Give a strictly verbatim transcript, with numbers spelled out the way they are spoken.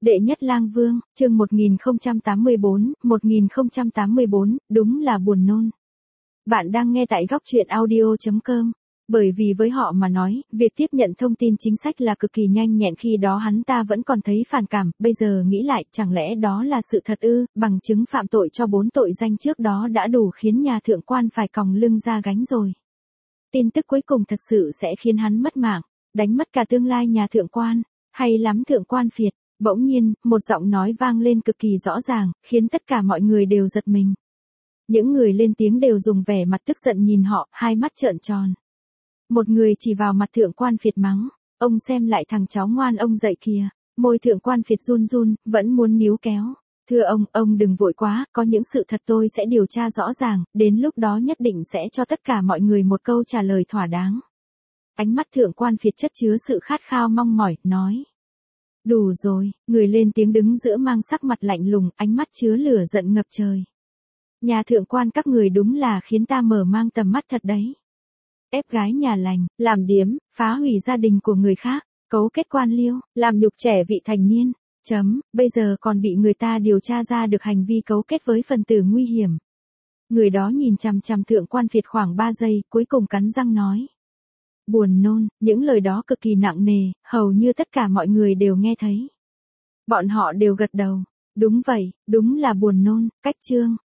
Đệ nhất lang vương, chương một nghìn không trăm tám mươi bốn, một nghìn không trăm tám mươi bốn, đúng là buồn nôn. Bạn đang nghe tại góc truyện audio chấm com. Bởi vì với họ mà nói, việc tiếp nhận thông tin chính sách là cực kỳ nhanh nhẹn, khi đó hắn ta vẫn còn thấy phản cảm, bây giờ nghĩ lại, chẳng lẽ đó là sự thật ư? Bằng chứng phạm tội cho bốn tội danh trước đó đã đủ khiến nhà thượng quan phải còng lưng ra gánh rồi. Tin tức cuối cùng thật sự sẽ khiến hắn mất mạng, đánh mất cả tương lai nhà thượng quan. Hay lắm thượng quan Phiệt. Bỗng nhiên, một giọng nói vang lên cực kỳ rõ ràng, khiến tất cả mọi người đều giật mình. Những người lên tiếng đều dùng vẻ mặt tức giận nhìn họ, hai mắt trợn tròn. Một người chỉ vào mặt thượng quan Phiệt mắng, ông xem lại thằng cháu ngoan ông dậy kìa. Môi thượng quan Phiệt run run, vẫn muốn níu kéo. Thưa ông, ông đừng vội quá, có những sự thật tôi sẽ điều tra rõ ràng, đến lúc đó nhất định sẽ cho tất cả mọi người một câu trả lời thỏa đáng. Ánh mắt thượng quan Phiệt chất chứa sự khát khao mong mỏi, nói. Đủ rồi, người lên tiếng đứng giữa mang sắc mặt lạnh lùng, ánh mắt chứa lửa giận ngập trời. Nhà thượng quan các người đúng là khiến ta mở mang tầm mắt thật đấy. Ép gái nhà lành, làm điếm, phá hủy gia đình của người khác, cấu kết quan liêu, làm nhục trẻ vị thành niên. Chấm, bây giờ còn bị người ta điều tra ra được hành vi cấu kết với phần tử nguy hiểm. Người đó nhìn chằm chằm thượng quan Phiệt khoảng ba giây, cuối cùng cắn răng nói. Buồn nôn, những lời đó cực kỳ nặng nề, hầu như tất cả mọi người đều nghe thấy. Bọn họ đều gật đầu. Đúng vậy, đúng là buồn nôn, cách chương,